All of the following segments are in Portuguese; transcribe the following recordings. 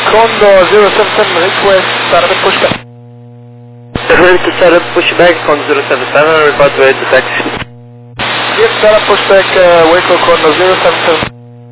Condor 077 request startup pushback. Ready to set up pushback on 077, report to the taxi. Yes, startup pushback, Waco Condor 077.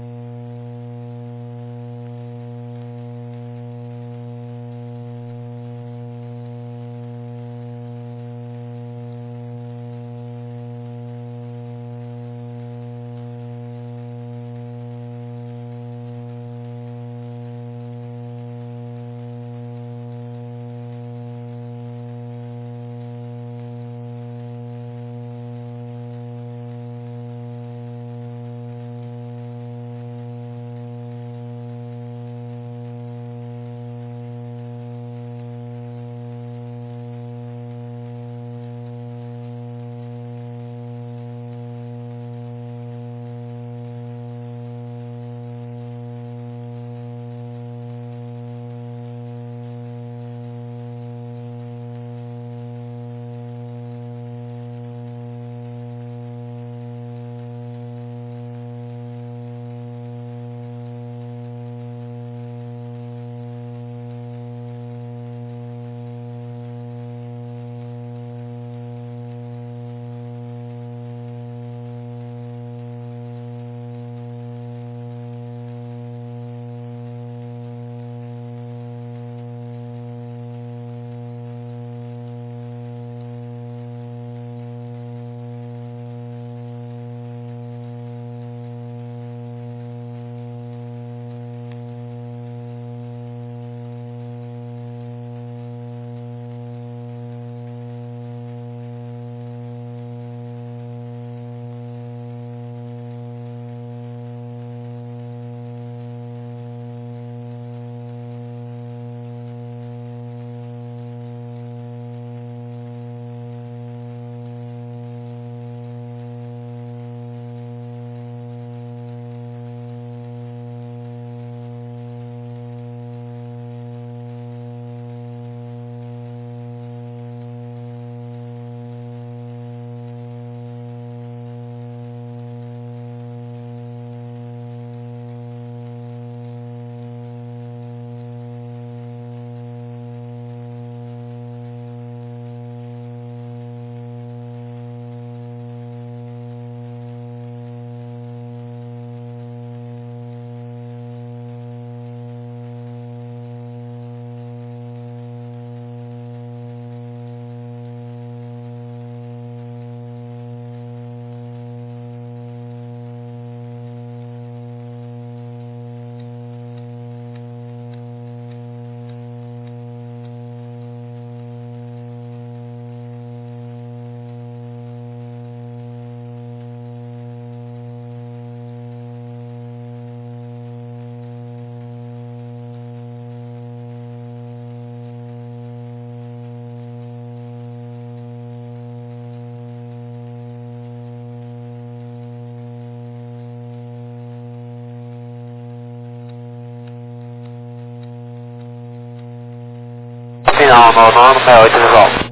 Final, no 68 resolve.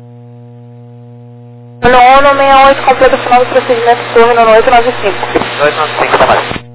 No 68, completa o final do procedimento turno no 895. 895, tá mais.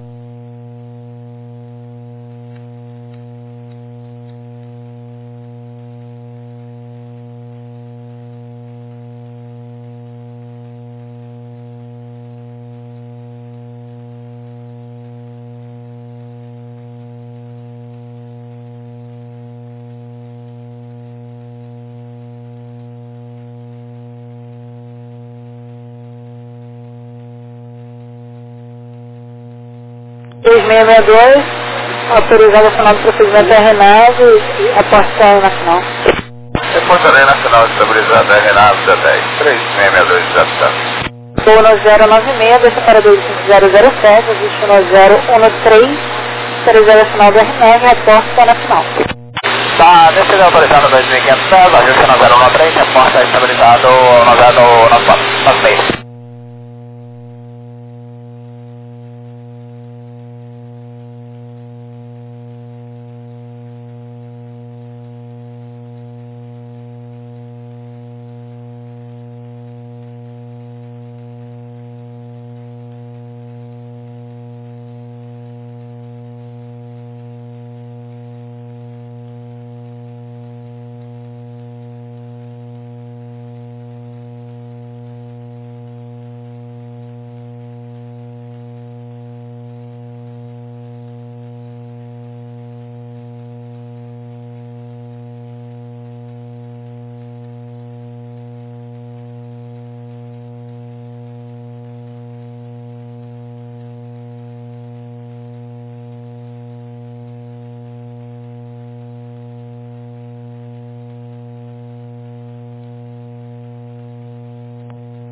Autorizado o final do procedimento RNAV e a porta nacional. Reportarei nacional estabilizada RNAV 10, 3662 desaptado. Voo no 096, deixa para 007, existe no 013, autorizado o final do RNAV e a porta nacional. Tá, decisão autorizada 2500 pés, ajuste no 013, reporta estabilizado no 96.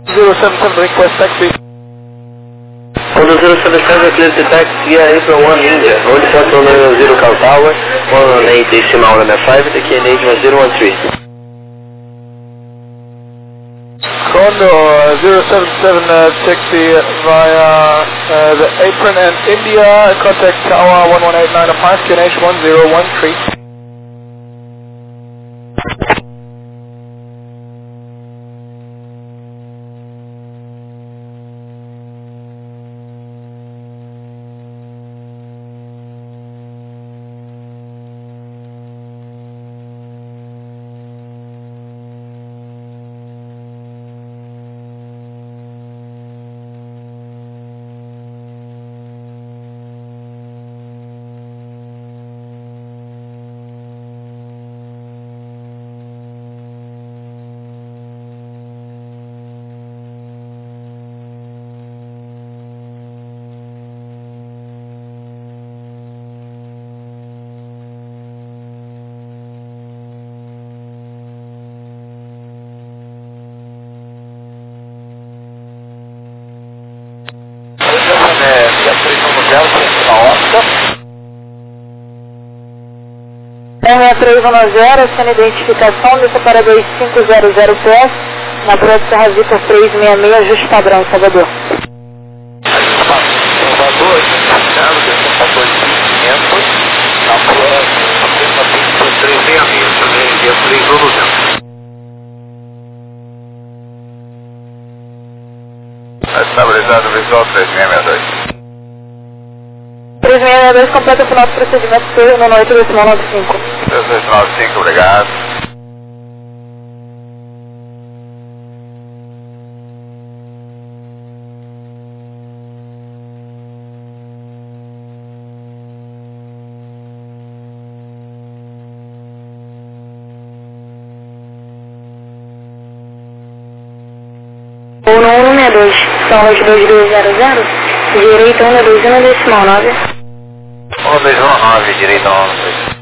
077, request taxi. On the 077, clear to taxi April 1 India. Hold point on the 0 Cal Tower, 118 decimal MF5, the KNH 1013. Condo 077 taxi via the Apron and India, contact Tower 11895, QNH 1013. M310, sendo identificação do separador 500 PS, na Praia de Serra Vitor 366, ajuste padrão, Salvador. Salvador, separador 500, na Praia 366, também dia 3 Estabilizado visual 3662. 3662 completa o final do procedimento seu no 8 decimal 95. 295, obrigado. Ou no 162, são os 2200, direito 121 decimal 9. 1219, direito 11.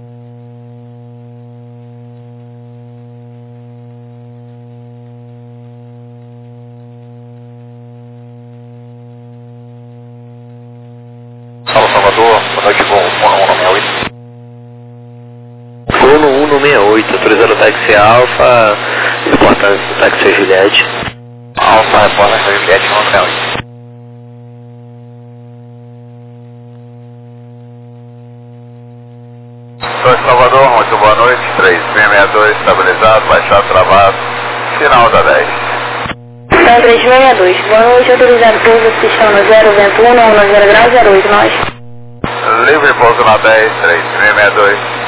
Salvador, boa noite, voo 168. Voo no 168, autorizando o táxi Alfa, reportagem do táxi Juliette. Alfa, reportagem Juliette 168. Salvador, muito boa noite, 3662, estabilizado, baixado, travado, final da 10. Então, 3662, boa noite, autorizado pouso, estão no 0, vento 1, 90 graus, 08, nós. Livre pouso na 10, 3662.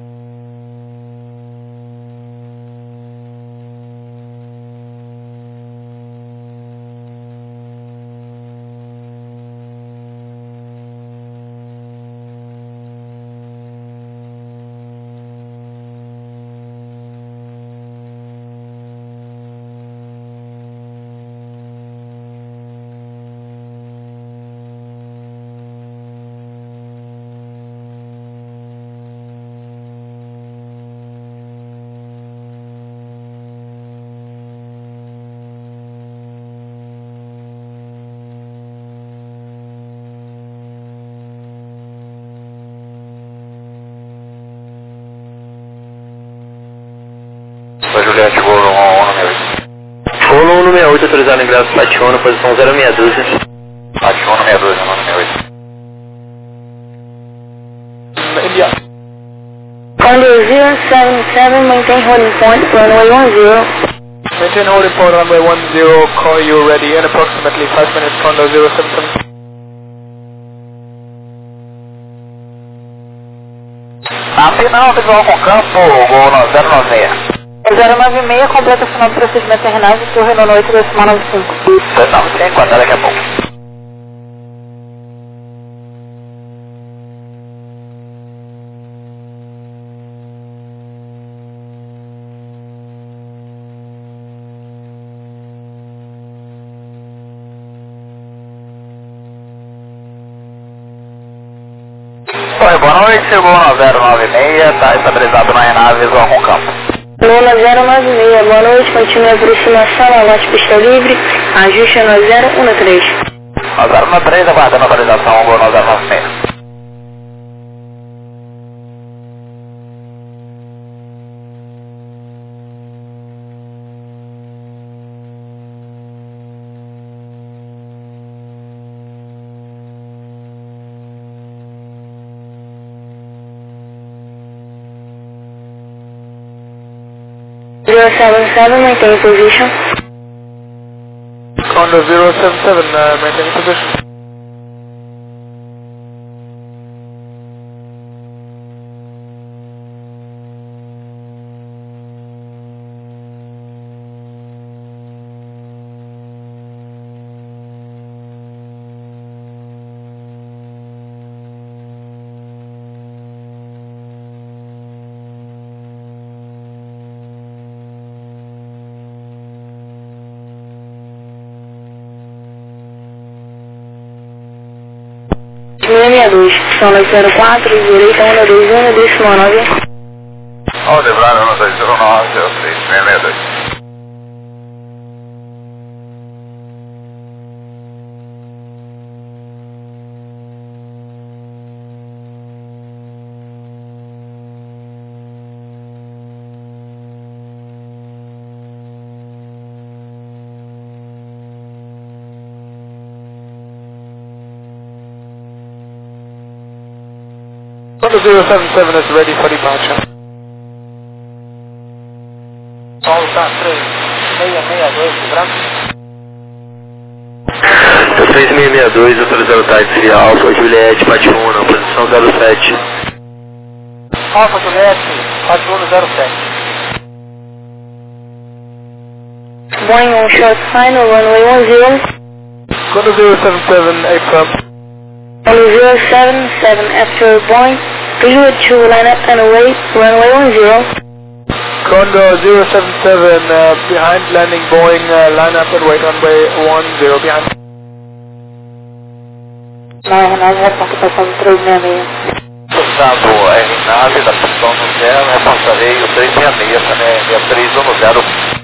Juliette, voo no 168. Voo no 168, autorizado em Graça Pationa, posição 0612. Pationa 62, 168. India. Condo 077, maintain holding point, runway 10. Maintain holding point runway 10, call you ready in approximately 5 minutes, Condo 077. Na final, visual com campo, voo no 096. 096, completa o final do procedimento terminal de torre no 8 decimal 95. 295, até daqui a pouco. Oi, boa noite, voo no 096, está estabilizado na aeronave visual com campo. Luna 096, boa noite, continue a aproximação, aguarde pista livre, ajuste no 013. 013, aguardando a localização, voo no 096. Zero 77, maintain position. Condor 077, maintaining position. Sono 04, direita 121, décimo 9. Aldebrado 1209, 03, 662. Condor 077 is ready for departure. Volta 3662, branco. 3662, autorizando táxi Alfa Juliette, Patiuna, posição 07. Alfa Juliette, Patiuna 07. Boeing on short final, runway 10. Condor 077, affirm. Runway 077 after Boeing, clear to line up and await, runway 10. Condor 077, behind landing Boeing, line up and wait runway 10 behind. 99, reporte passando 366. Usado R-nave da posição no 0, reportarei o 366, também é 310.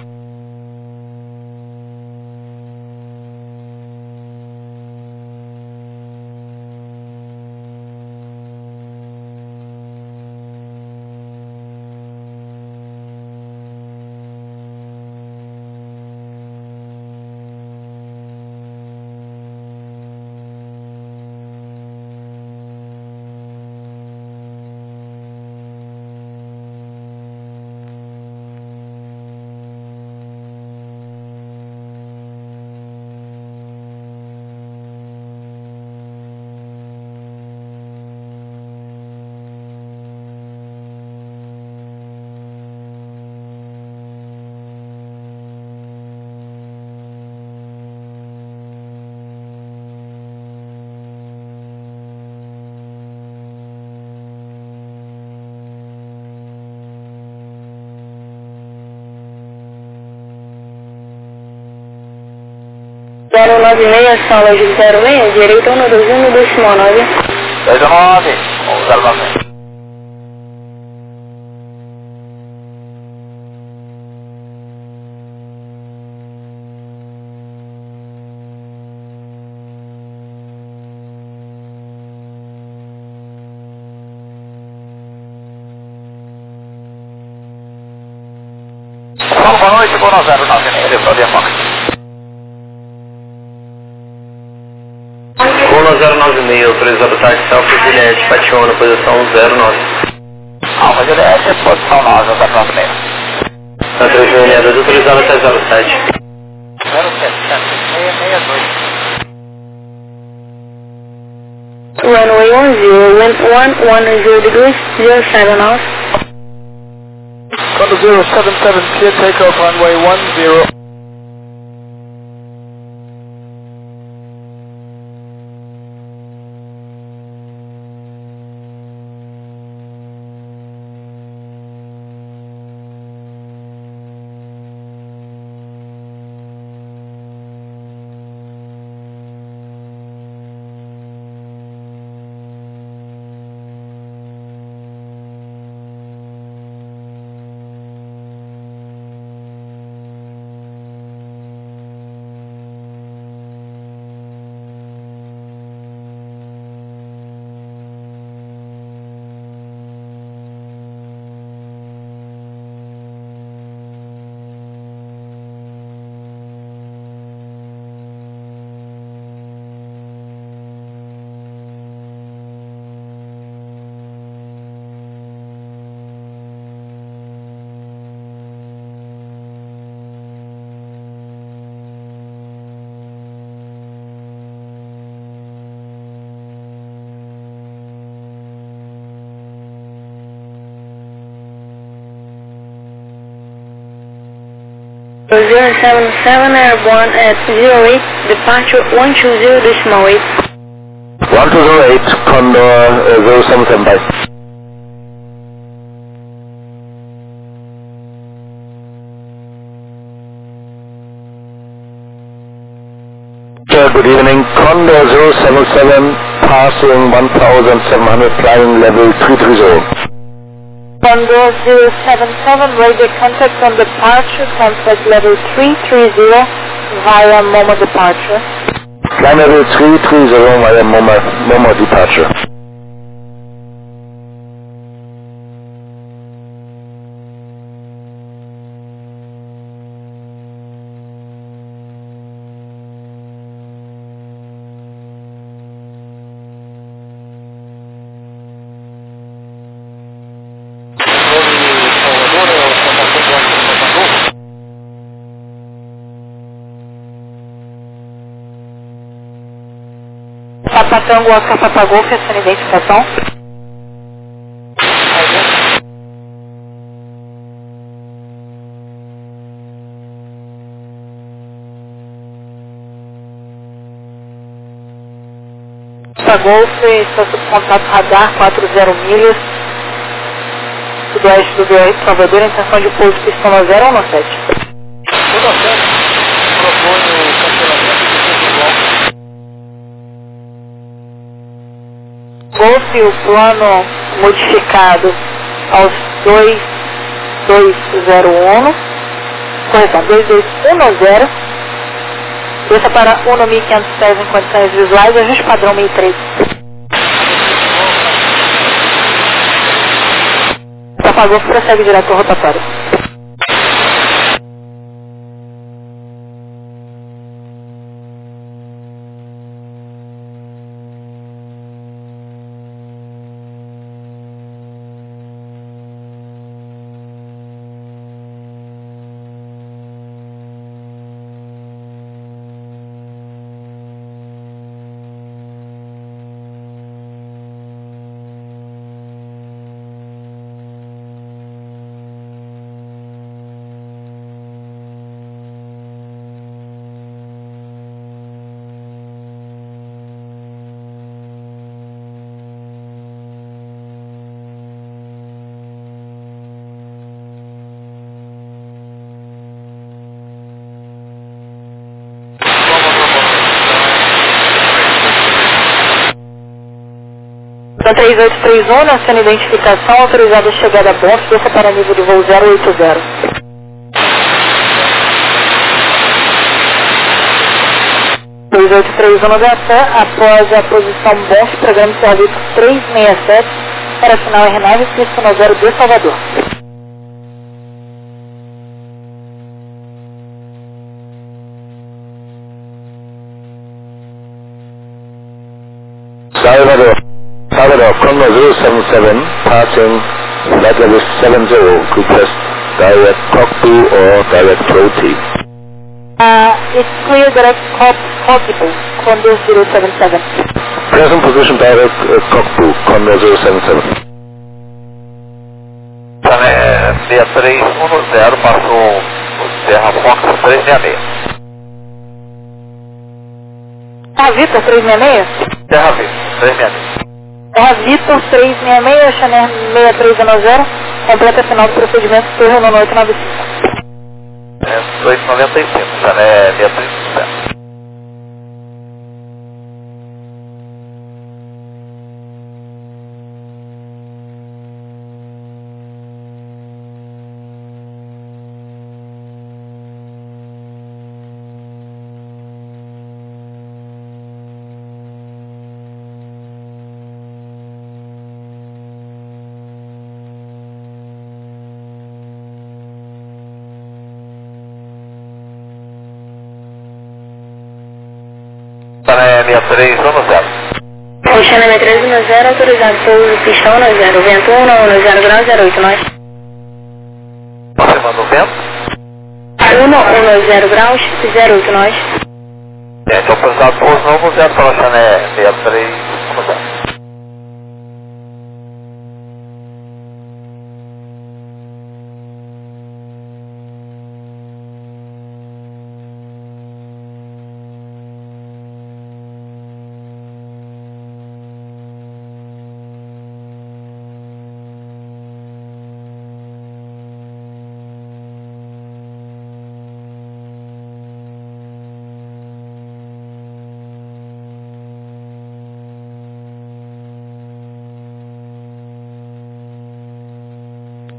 Zero 96, sala de 06, direita 121, décimo 9. 29, 096. Boa noite, boa 096, depois de Fox. Cona 096, autorizando táxi Alfa Juliette, Patiuna, posição 09. Alfa Juliette, posição 9, 096. Na 362, autorizando até 07. 07, 662. Runway 10, wind 110 degrees, 07 knots. Condor 077, clear takeoff runway 10. 077 Airborne at 08, departure 120.8. 1208, Condor 077, bye. Good evening, Condor 077, passing 1700, flying level 330. Condor 077, radio contact on departure, contact level 330 via MoMA departure. Flight level 330 via MoMA departure. Papa Tango Oscar Papa Golf, essa identificação. Papa Golf está sob contato radar 40 milhas, sudoeste do BR Salvador, intenção de pouso pistão 0 ou 17. Tudo certo. Propõe o cancelamento do bloco. Golf o plano modificado aos 2201, correção, 2210, desça para 1.510 em condições visuais, ajuste padrão 1003. Papa Golf prossegue direto ao rotatório. Então 3831, na sua identificação, autorizada a chegada a bordo, desça para nível de voo 080. no Gatã, após a posição Bonf, programa de serviço 367, para final R9, pista 0 de Salvador. Salvador, Condor 077, passing flight level 70, request direct cockpit or direct floating. It's clear direct cockpit, Condor 077. Present position direct cockpit, Condor 077. Sané 6310, passou Terra Fox 366. Terra Vitor 366? Terra Vitor 366. Terra Vitor 366, Chanel 6310, completa final do procedimento, Torre 1895. 895, Sané 6310. Sané 6310. Channel 6310, autorizado pouso pistão 0, vento 110 graus 08, nós. Confirmando o vento. 110 graus 08, nós. Então, autorizado pouso novo 0 para Chané 6310.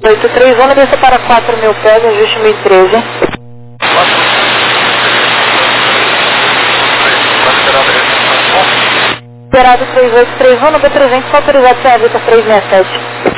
831, desça para 4.000 pés, ajuste 1013. Esperado 3831, B300, autorizado sem a Vitor 367.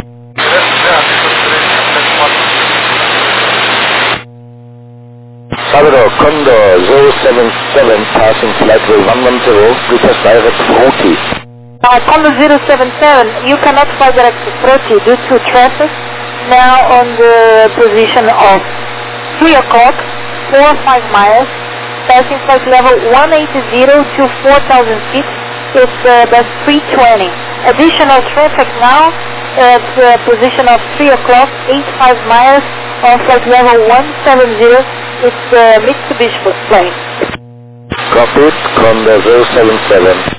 Salvador, Condor 077, passing flight way 110, request direct route. Condor 077, you cannot fly direct to Proti due to traffic. Now on the position of 3 o'clock, 4 or 5 miles, passing flight level 180 to 4,000 feet. It's bus 320. Additional traffic now at position of 3 o'clock, 85 miles on flight level 170. It's the Mitsubishi plane. Copied, Condor 077.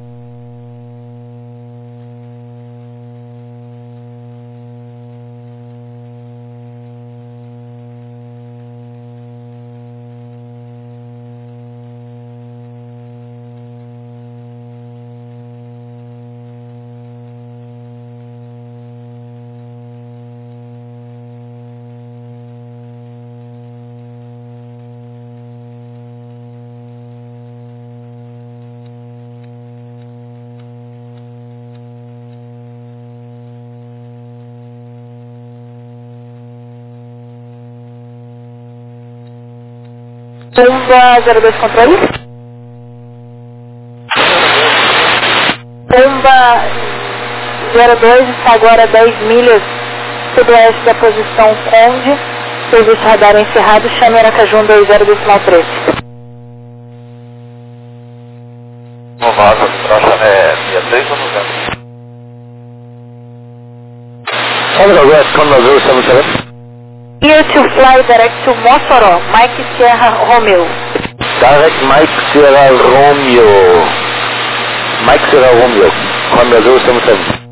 Bomba 02 controle. Bomba 02 está agora a 10 milhas sudoeste da posição Conde. Serviço radar encerrado, chame Aracaju 20,3. Novato, tração é 63 ou 90? Salvador, West, Condor 077. Here to fly direct to Mossoró, Mike Sierra Romeo. Direct Mike Sierra Romeo. Mike Sierra Romeo, Condor 077.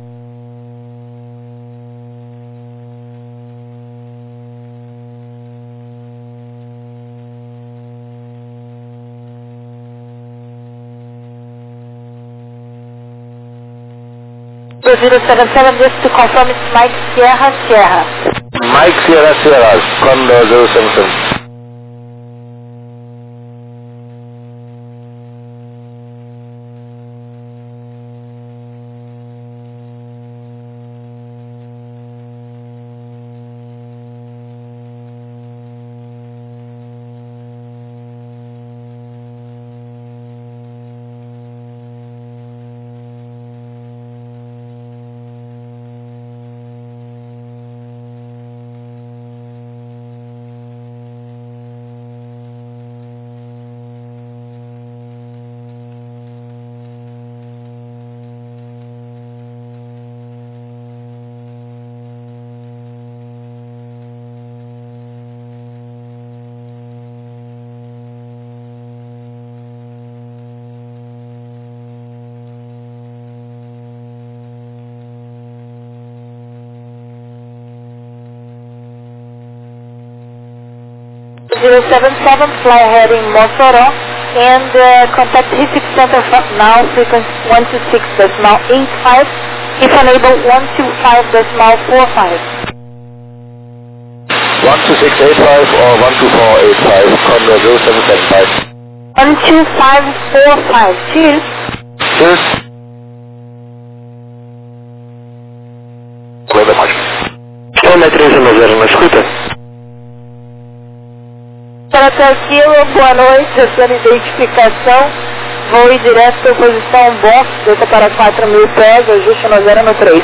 So 077, just to confirm it's Mike Sierra Sierra. Mike Sierra Sierra, Condor 077. Fly ahead in Mossoró and contact Recife Center now, frequency 126.85, if unable 125.45. 12685 or 12485, Condor 0775. 12545, cheers. Cheers. Coisa mais. Quilômetro 310, não escuta? Para Tranquilo, boa noite, essa identificação, vou ir direto para a posição box, desça para 4.000 pés, ajuste no 0 no 3.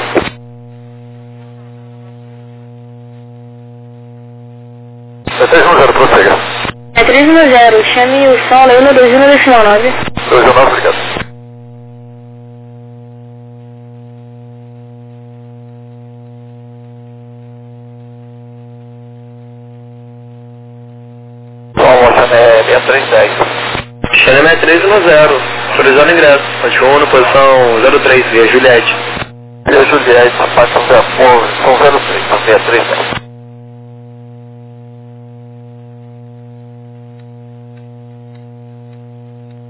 É 310, prossiga. É 310, chame o som aí no 2119. 219, obrigado. É 6310. Xanemé 310, autorizando ingresso. Continua posição 03, via Juliette. Via Juliette, rapaz, são 03, são 6310.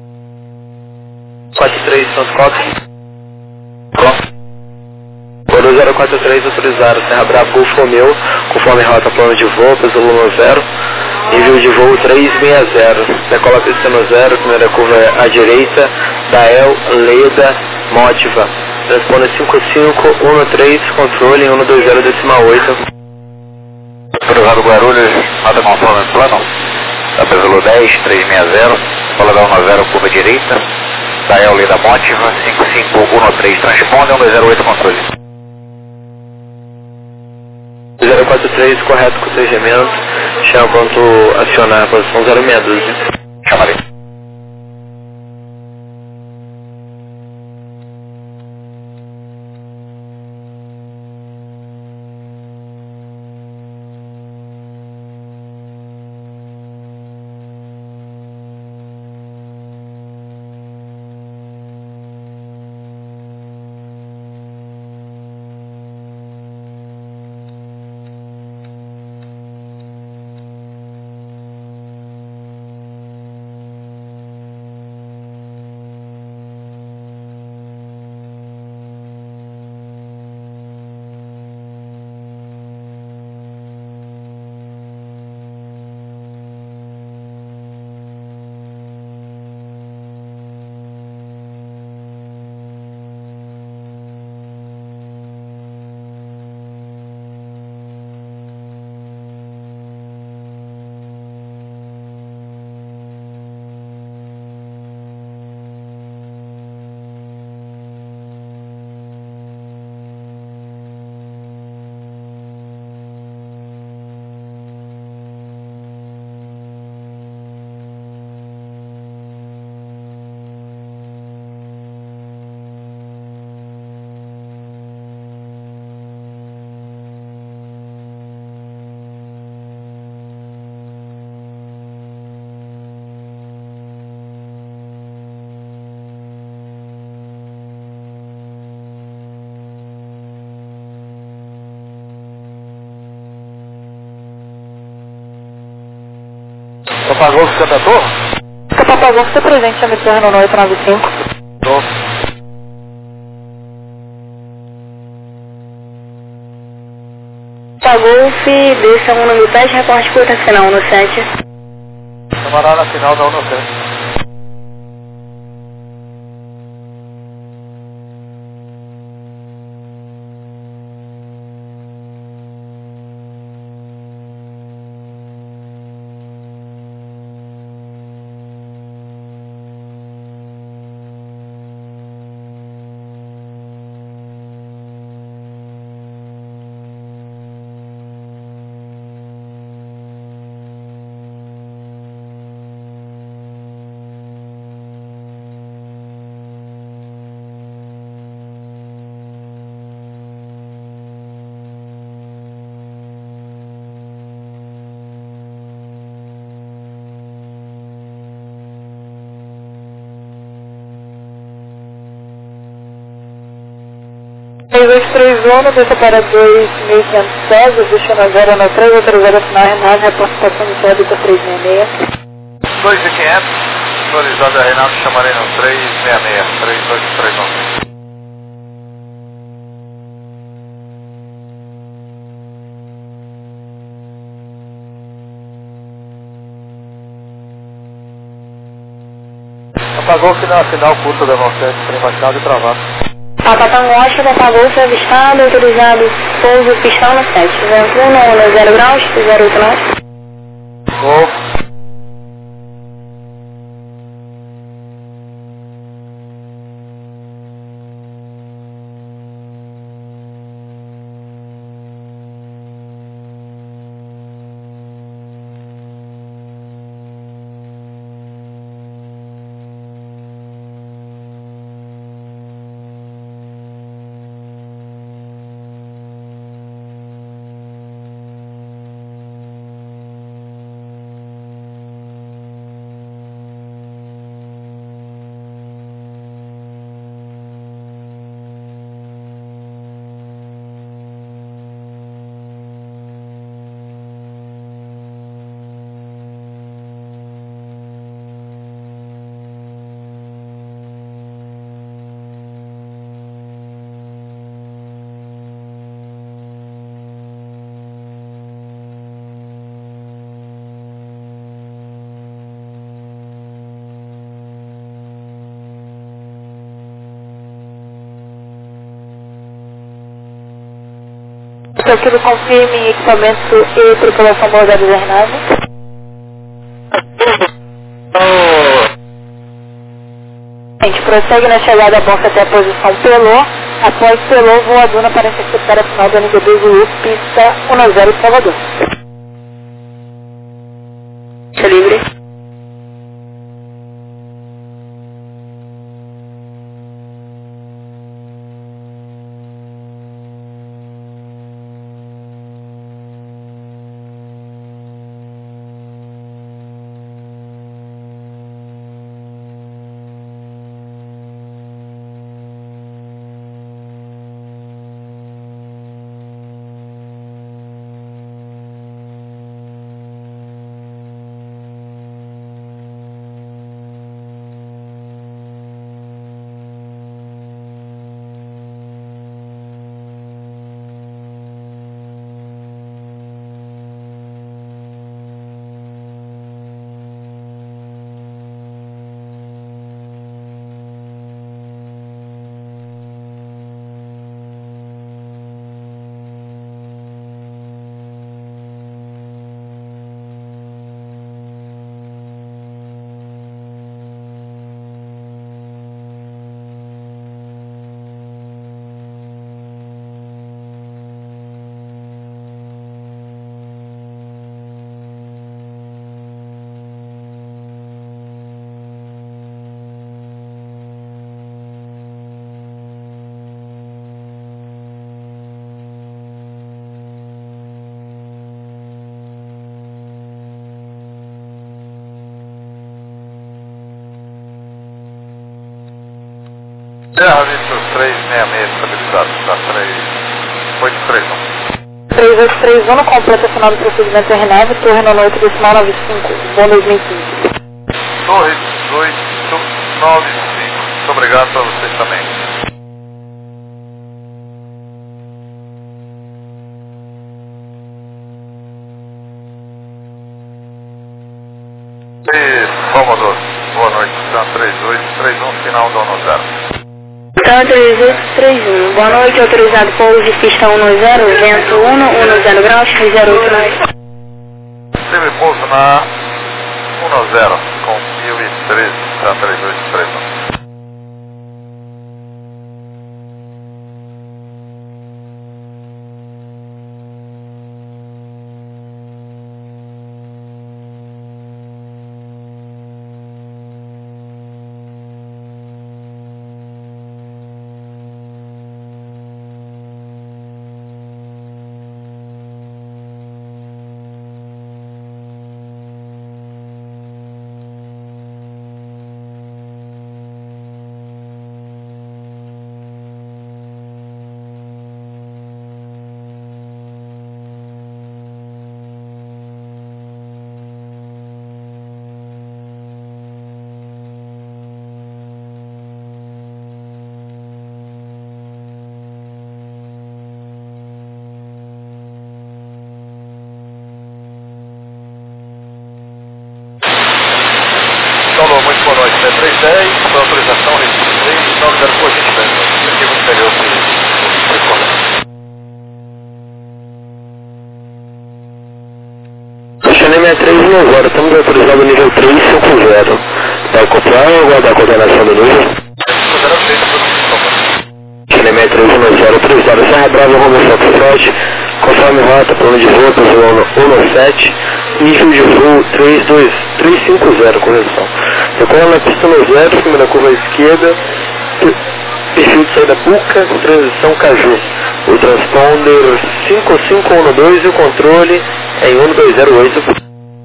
Santos Cox. 043 autorizado, Serra Brava Golf Romeu, conforme rota plano de voo, peso Lula 0, nível de voo 360, decola piscina 0, primeira curva é à direita, Dael, Leda, Motiva, responde 5513, controle 120,8. Autorizado Guarulhos, nota conforme plano, da peso Lula 10, 360, decola da 10, curva direita, Dael, Leda, Motiva, 5513, transponde 108, controle. 043, correto com 3 gementos, chama quanto acionar, posição 0612. Chamarei. Papagol Santa Torre? Papagol, você presente a missão no 895. Tô. Papagol, desça 1 no 10, reporte curta final no 7. Camarada na final da 197. Zona, desça para 2.500 pés, deixando a 093, autorizada a final Renato, reportação de órbita 366. 2.500, autorizada Renato, chamarei no 366, 3231. Apagou o final curta da 97, trem baixado e travado. Papa Tango Oscar, apagou seu avistado, autorizado pouso pistão no 7. 0 graus, 089. Gol. Aquilo confirme equipamento e tripulação moldados em nave. A gente prossegue na chegada à boca até a posição Pelô. Após Pelô, voa a Duna para interceptar a final do NG2U, pista 10 Salvador. Pista livre. Terra Vitor 366 estabilizado, tá 3831. 3831 completa final do procedimento RNAV, Torre 98 decimal 95, bom 2015. Torre 1895, muito obrigado para vocês também. E Salvador, boa noite, está 3831, final do 10. Então, 3831, boa noite, autorizado pouso de pista 190, vento 10 graus, 308. Sempre pouso na 10 com 1013, está 3831. Então, muito boa noite, 310, para autorização, registrei, 90 por gente mesmo, arquivo inferior Chile 63 agora, estamos autorizados no nível 350. Vai acoplar ou aguardar a coordenação do nível? Chile 63 autorizado, Serra Brava, Romeo Foxtrot, conforme rota, plano de voo, posição 197, nível de voo 350, correção. Decola na pista 0, primeira curva à esquerda, perfil de saída Buca, transição Caju. O transponder 5512 e o controle é em 1208. Então,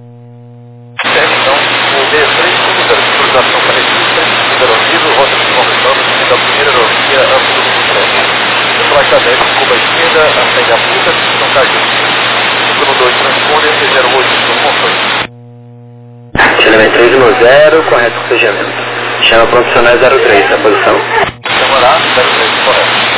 o D350, autorização para registro, número nível, rota de conversão, da primeira aerovia, ângulo do controle. Emplaçamento, curva esquerda, a saída Buca, transição Caju. Número 2, transponder, 08, no controle. Chile 310, correto procedimento. Chama profissional 03, a posição. Demorado, 03, correto.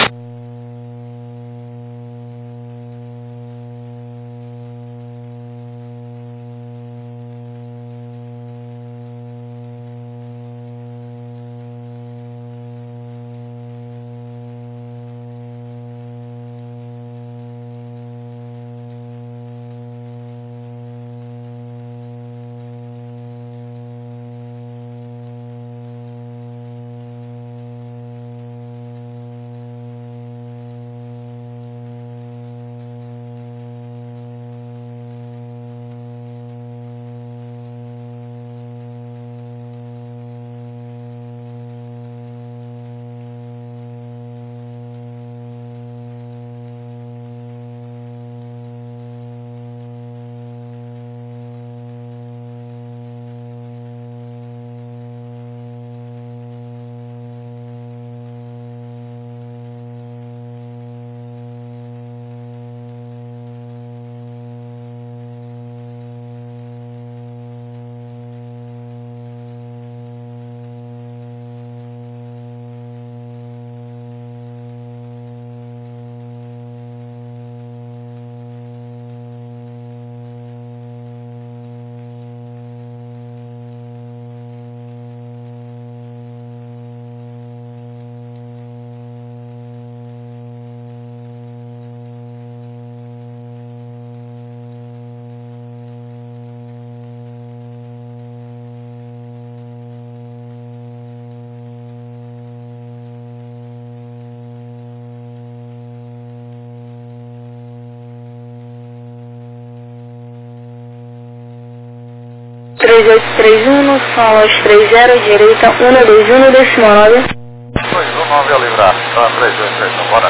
3831, são os 30, direita 121, décimo 9. 219 a livrar, tá 3831, bora.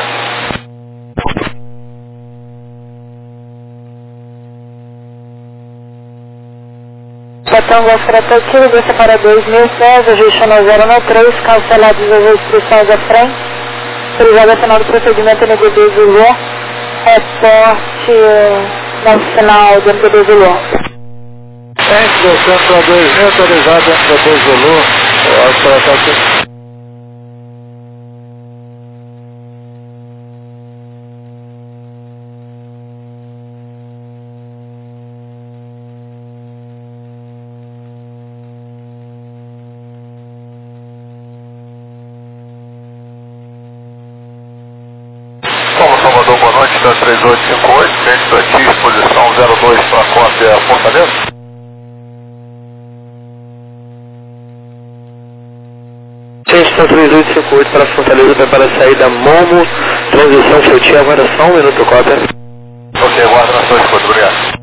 Patão Golf Tratativo, desça para 2.000 pés, ajuste no 093, cancelados as instruções à frente, autorizado final do procedimento NDB Zulu, reporte nacional do NDB Zulu. Frente, descendo para 2.000, autorizado NDB Zulu, Golf Tratativo. Salvador, boa noite, da 3858, frente para ti, posição 02 para cópia Fortaleza. Frente para 3858 para Fortaleza, prepara a saída Momo, transição Fruti, agora só 1 minuto, cópia. Ok, guarda na sua escuta, obrigado.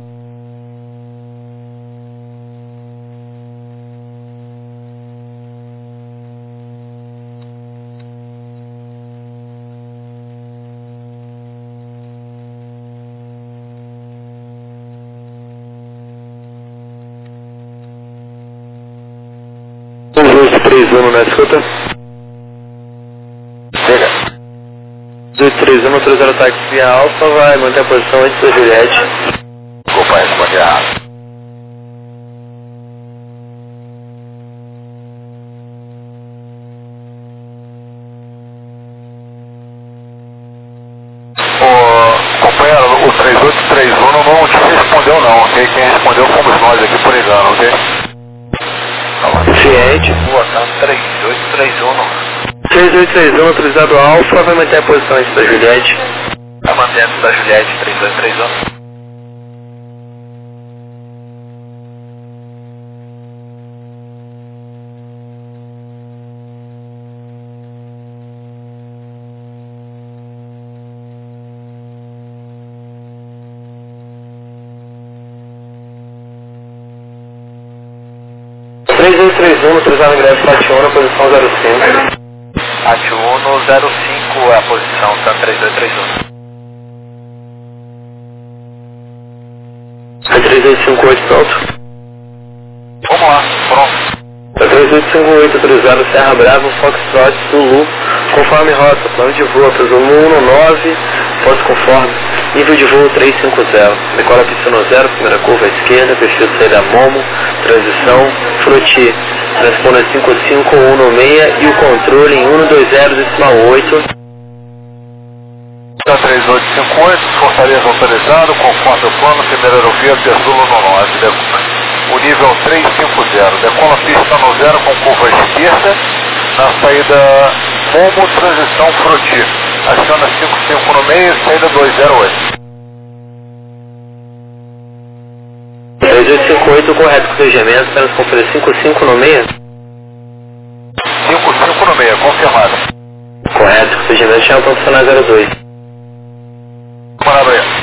Uso 31 na escuta. Chega. 231, autorizado ataque via Alfa, vai manter a posição antes da Juliette. Desculpa, respondi errado. Ô, companheiro, o 3831 não te respondeu não, ok? Quem respondeu fomos nós aqui por engano, ok? Ciente. Boa, tá 3831. 3831, autorizado Alfa, vai manter a posição antes da Juliette. Tá mantendo da Juliette 3231. Autorizado em greve Fationa, posição 05. Atiuno 05 é a posição, tá 3231. 3858, pronto. Vamos lá, pronto. 3858, autorizado Serra Brava, Foxtrot, Zulu, conforme rota, plano de voo, Zulu 19, posto conforme, nível de voo 350, decola pista no 0, primeira curva à esquerda, perfil de saída Momo, transição, Fruti, transponder 55116 e o controle em 120,8. Tá 3858, Fortaleza autorizado, conforme o plano, primeiro aeroporto, Zulu no 9, o nível 350, decola pista no 0 com curva à esquerda, na saída Momo, transição Fruti, aciona 55 no meio, saída 208. 3858, correto com regimento, apenas conferir 55 no meio. 55 no meio, confirmado. Correto, com regimento, chama para funcionar 02. Camarada aí.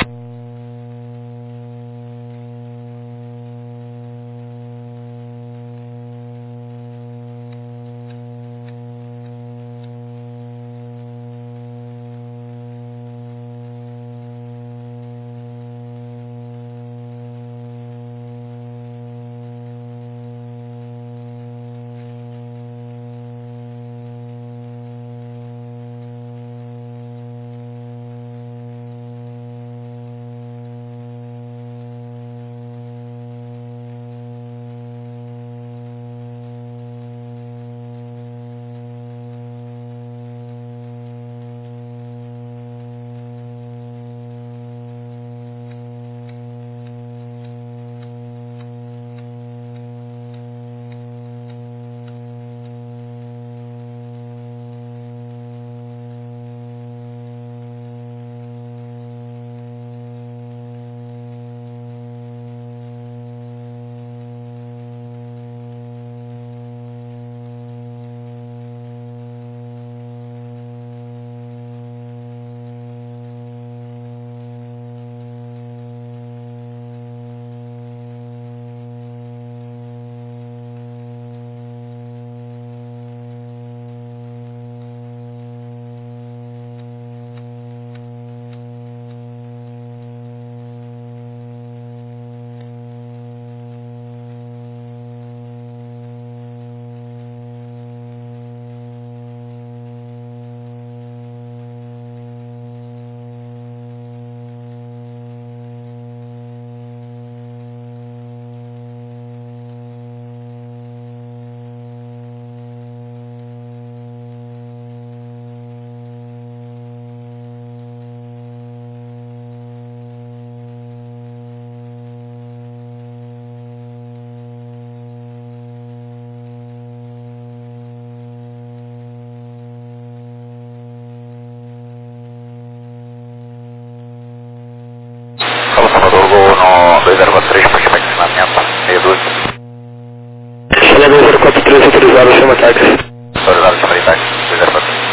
203 para estacionamento, 62. Chama 2043 autorizado, chama táxi. Autorizado, chama de táxi, 204.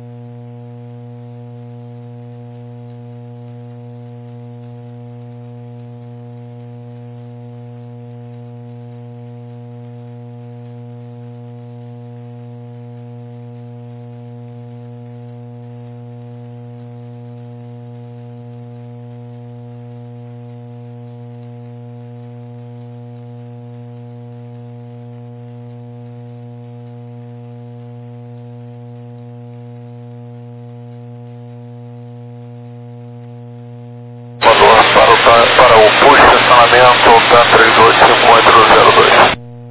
Para o posto de estacionamento da 385802.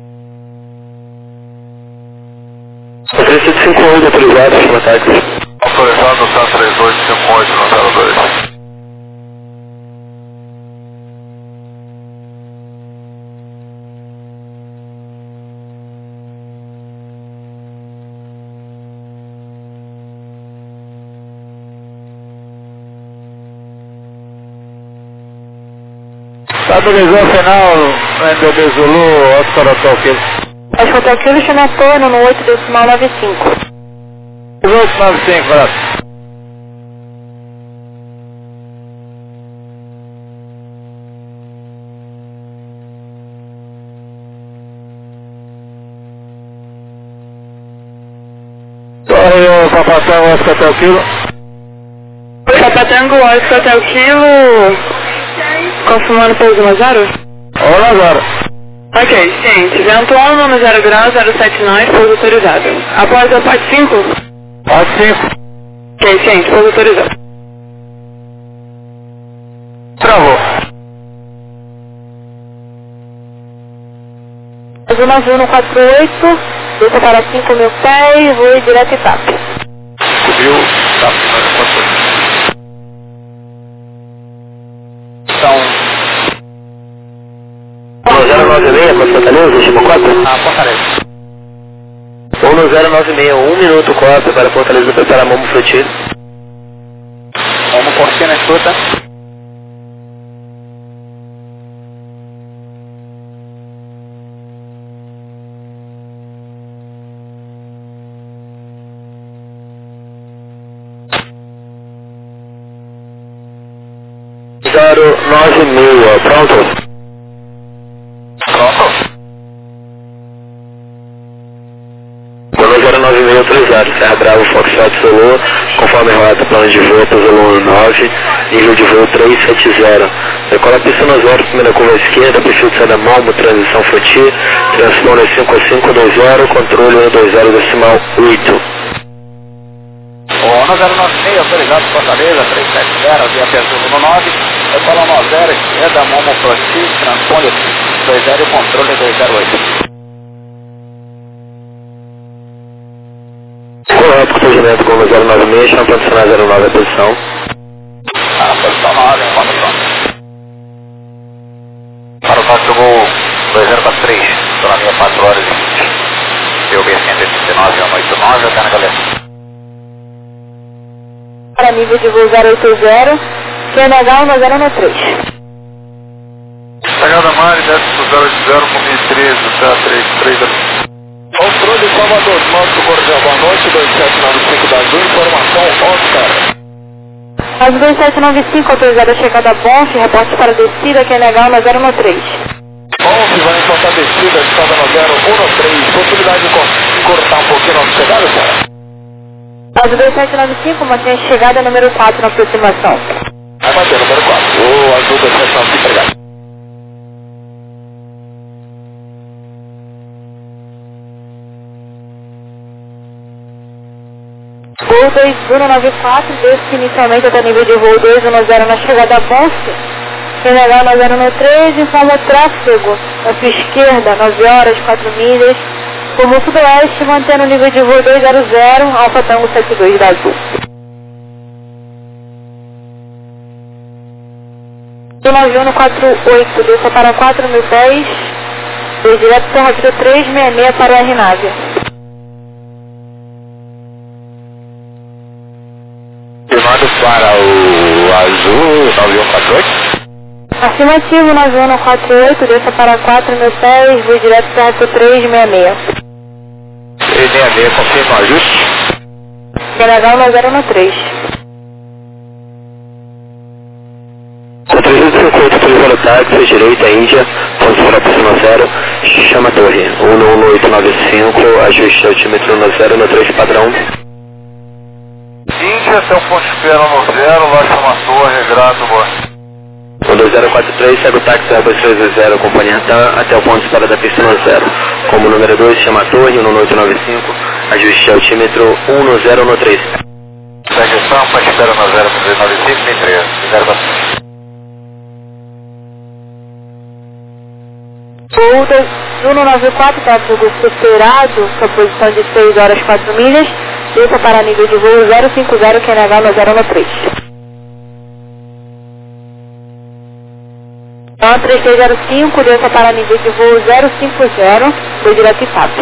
3758 autorizado, chama táxi. Autorizado da 385802. Stabilizou final NDB Zulu, Oscar Hotel Kilo. Oscar Hotel Kilo, chama Antônio no 8,95. 895, Braço. Corre o Papatango, Oscar Hotel Kilo. Papatango, Oscar Hotel Kilo. Confirmando o pouso Lazaro? Ô Lazaro. Ok, ciente. Vento 1, no 0 graus, 079, pouso autorizado. Após a parte 5? Parte 5. Ok, ciente, pouso autorizado. Travou. Azul 9148, desça para 5.000 pés, voe direto e TAP. Subiu, tá ficando quanto? São 1096 para Fortaleza, último 4? Fortaleza. 1096, 1 minuto 4 para Fortaleza, prepara Momo Frutti. Vamos correr na escuta. Zero 96, pronto? Pronto. 096 autorizado, Serra Bravo, Foxtrot Zulu, conforme rota, plano de voo para Zulu 9, nível de voo 370. Decola a pista no 0, primeira curva à esquerda, perfil de saída Malmo, transição Frutti, transponder 5520, controle 120,8. O 1096, autorizado Fortaleza, 370, via Peso no 9, decola 90, esquerda, Momo Frutti, transponder 20, controle 208. Correto, procedimento com 096, chama para adicionar 09 a posição. Posição 9, condução. Para o nosso voo 2043, estou na minha 4 horas e 20. PUB 189, 189, até na galera. Para nível de voo 080, QNH 1093. Chegada Mari, desce pro 080, com 1013, até 33. Controle Salvador, Manto Cordial, boa noite, 2795 da Azul, informação Oscar. Azul 2795, autorizada a chegada Bonf, reporte para descida, QNH 1093. Bonf, vai encontrar descida, escada no 013, possibilidade de cortar um pouquinho nossa chegada, senhora? Azul 2795, mantém a chegada número 4 na aproximação. Vai manter, número 4. O Azul 2795, obrigado. Voo 2194, desce inicialmente até nível de voo 210 na chegada a Bonfe. QNH 1093, informa o tráfego na sua esquerda, 9 horas, 4 milhas. Rumo sudoeste, mantendo o nível de voo 200, Alfa Tango 72 da Azul. 9148, desça para 4.000 pés, voe direto Serra Vida 366 para o RNAV. Estimado para o Azul 9148. Afirmativo, 9148, desça para 4 meus pés, vou direto para 366. 366, confirma o ajuste. Senegal 9013. Com 358, utilizando táxi, direita, Índia, ponto para cima 0, chama a torre, 11895, ajuste altímetro 1013, padrão. Índia, seu ponto espera no 0, lá chama a torre, grato, boa. 12043, segue o táxi Airbus 320, companhia TAM, até o ponto de espera da pista no 0. Como número 2, chama a torre, 11895, ajuste altímetro 1013. Segue o Sampa, espera no 095, tem 13, 0. Voo 2194, táxi desesperado, sua posição de 6 horas 4 milhas, desça para nível de voo 050, QNH 9013. 3305, desça para nível de voo 050, foi direto e TAP.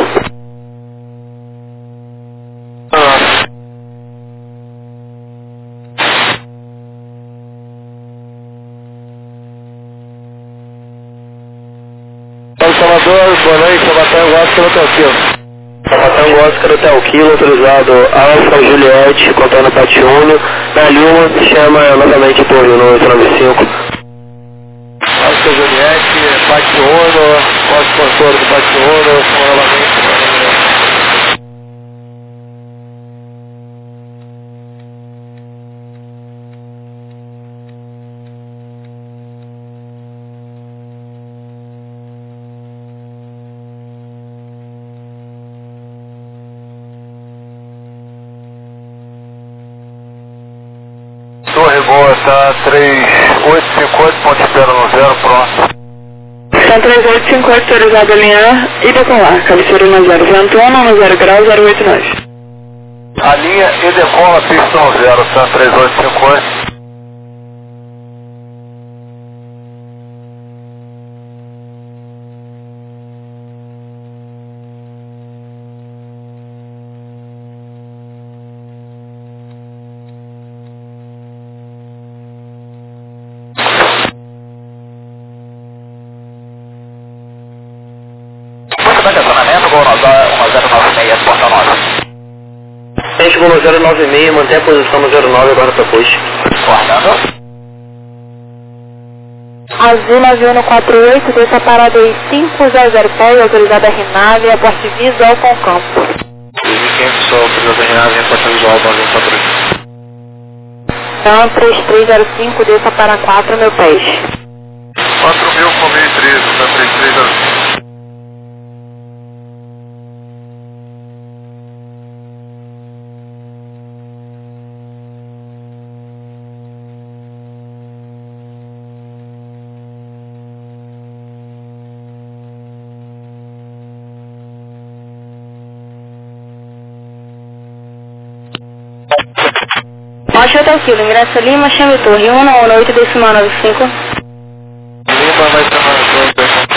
Salvador, boa noite, Sabatão, Oscar, Hotel Kilo. Sabatão, Oscar, Hotel Kilo, autorizado Alfa, Juliette, contando Patiúnio, na Lima, chama novamente a torre 1895. Oscar, Juliette, Patiúnio, Oscar, contorno do Patiúnio, chama novamente. Torre boa, tá 3858, ponto espera no 0, pronto. Tá 3858, autorizado a alinhar e decolar, cabeceira no 0, ventona no 0 grau, 089. A linha e decola, pista no 0, tá 3858. Gente, voo no 096, mantém a posição no 09, agora para push. Guardando. Azul 9148, desça para 2500 pés, autorizada a RNAV, a porte visual com campo. 2500, sou autorizado a RNAV, a porte visual, 9143. Então 3305, desça para 4 mil pés. 4000 com 1013, tá 3305. Monte Hotel Kilo, ingresso Lima, chame torre 198, decimal 95. Lima vai chamar a torre.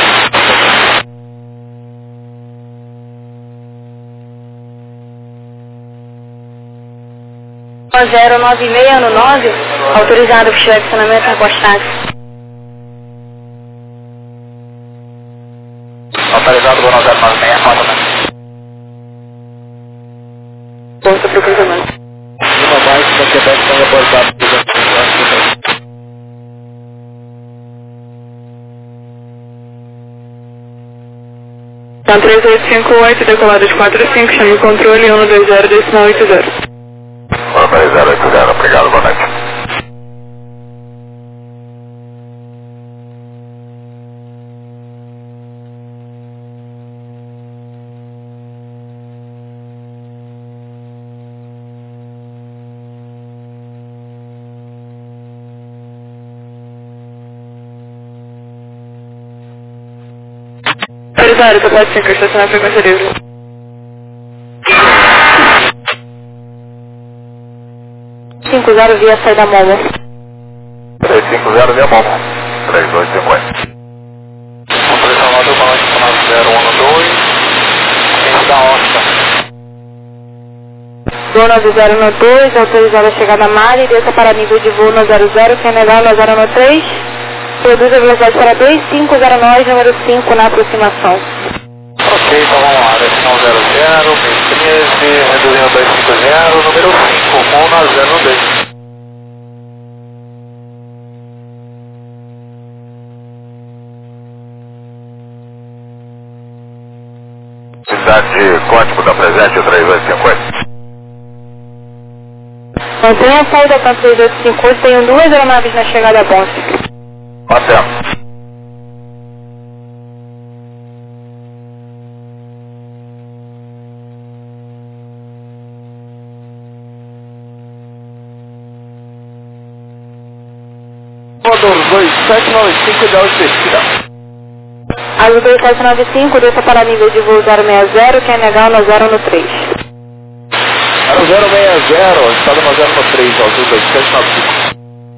096 ano 9, autorizado para estiver adicionamento na postagem. Autorizado, voo no 096, foto, né? Força para o cruzamento. Lima Baixo, da Quebec, está reportado. Então 3858, decolado de 45, chame o controle 120, decimal 80. 12080, obrigado, boa noite. Autorizado, você pode 5, estacionar a frequência livre. Via saída Momo. 350 via Momo. 3250. Pressionado o balanço canal 012. Ciência da Oscar. Zona do 012, autorizada a chegada a Mari, desça para nível de voo no 00, QNH no 013. Reduz a velocidade para 2509, número 5 na aproximação. Ok, então vamos lá, decisão 00, 1013, reduzindo 250, número 5, com na 010. Cidade de código da presente 3850. Mantenha a saída para 3858, tenho 2 aeronaves na chegada a ponte. Mantendo. Motor 2795, ideal de descida. Azul 2795, desça para nível de voo 060, QNH no 0 no 3. 0060, estado no 0 no 3, Azul 2795.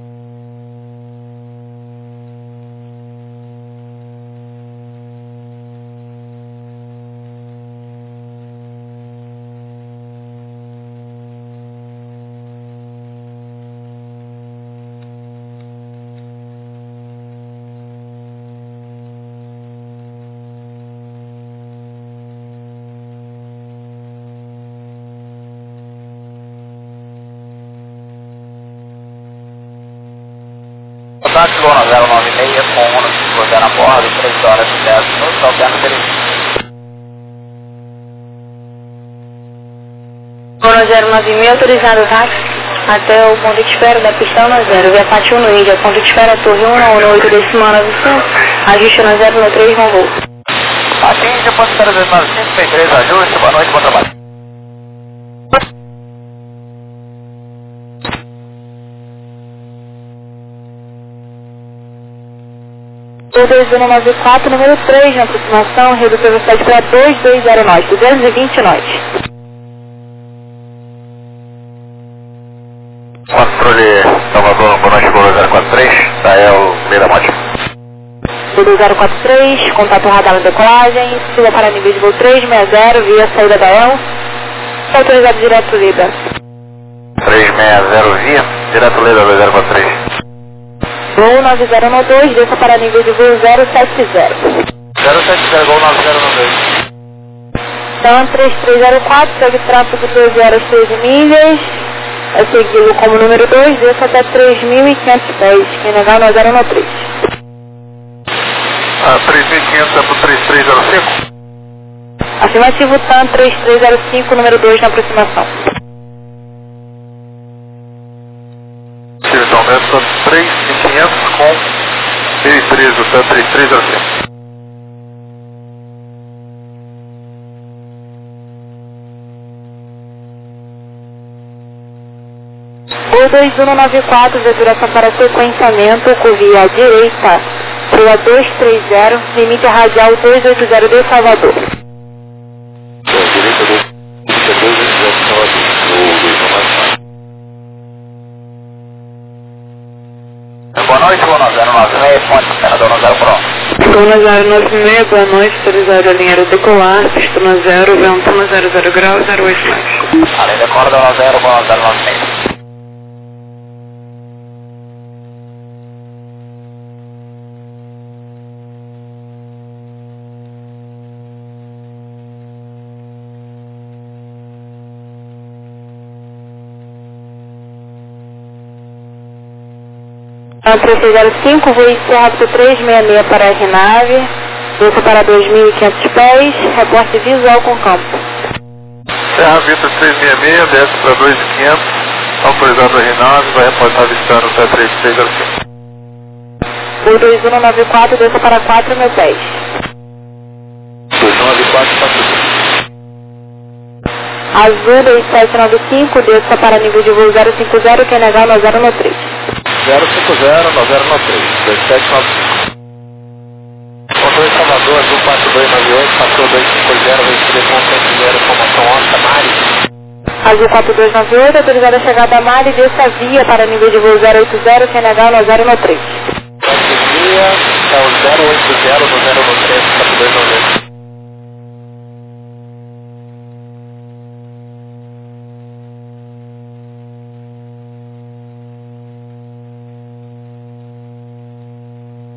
Contato Lona 096 com 1 na bordo, 3 horas e 10 minutos, alterno Teresina. Lona 096, autorizado o táxi até o ponto de espera da pista no 0. Via Pátio 1 no Índia, ponto de espera Torre 1 na 18 decimal 900, ajuste no 0 no 3, bom voo. Atinge, ponto de espera 563, ajuste, boa noite, bom trabalho. O 2194, número 3 na aproximação, reduz a velocidade para 220 nós, 220 nós. Controle Salvador, boa noite, voo 043, Dael, meio da moto. O 043, contato radar na decolagem, suba para nível de voo 360, via saída da EL, autorizado direto Lida. 360 via, direto Lida 2043. Voo 9092, desça para nível de voo 070. 070, gol 9092. Então 3304, segue tráfego 12 horas 13 milhas. É seguido como número 2, desça até 3.500 pés, QNH no 013. 3.500 é pro 3305. Afirmativo TAM 3305, número 2 na aproximação. Então, nessa 3.500 com 1.013, até 3305. O 2194, duração para sequenciamento, curvia à direita, rua 230, limite radial 280 de Salvador. Direita do 280 de Salvador. Boa noite, voo 096, ponte operador no 0 Pro. Dona 096, boa noite, autorizado a linha decolar, pista no 0, vento no 00 graus, 08 mais. Além decola Dona 0, voo 096. A 3605, voo rápido 366 para a RNAV, desça para 2.500 pés, reporte visual com campo. Serra Vita 366, desce para 2.500, autorizado a RNAV, vai reportar avistando até 3305. O 2194, desça para 4.000 pés. 2194 está tudo. Azul 2795, desça para nível de voo 050, QNH no 013. 050, 9093, 2795. Controle Salvador, Azul 4298, passou 250, veículo com 100, informação ONTA, Mari. Azul 4298, autorizada a chegada a Mari, desça via para nível de voo 080, QNH no 013. Via, é o 080 no 013, 4298.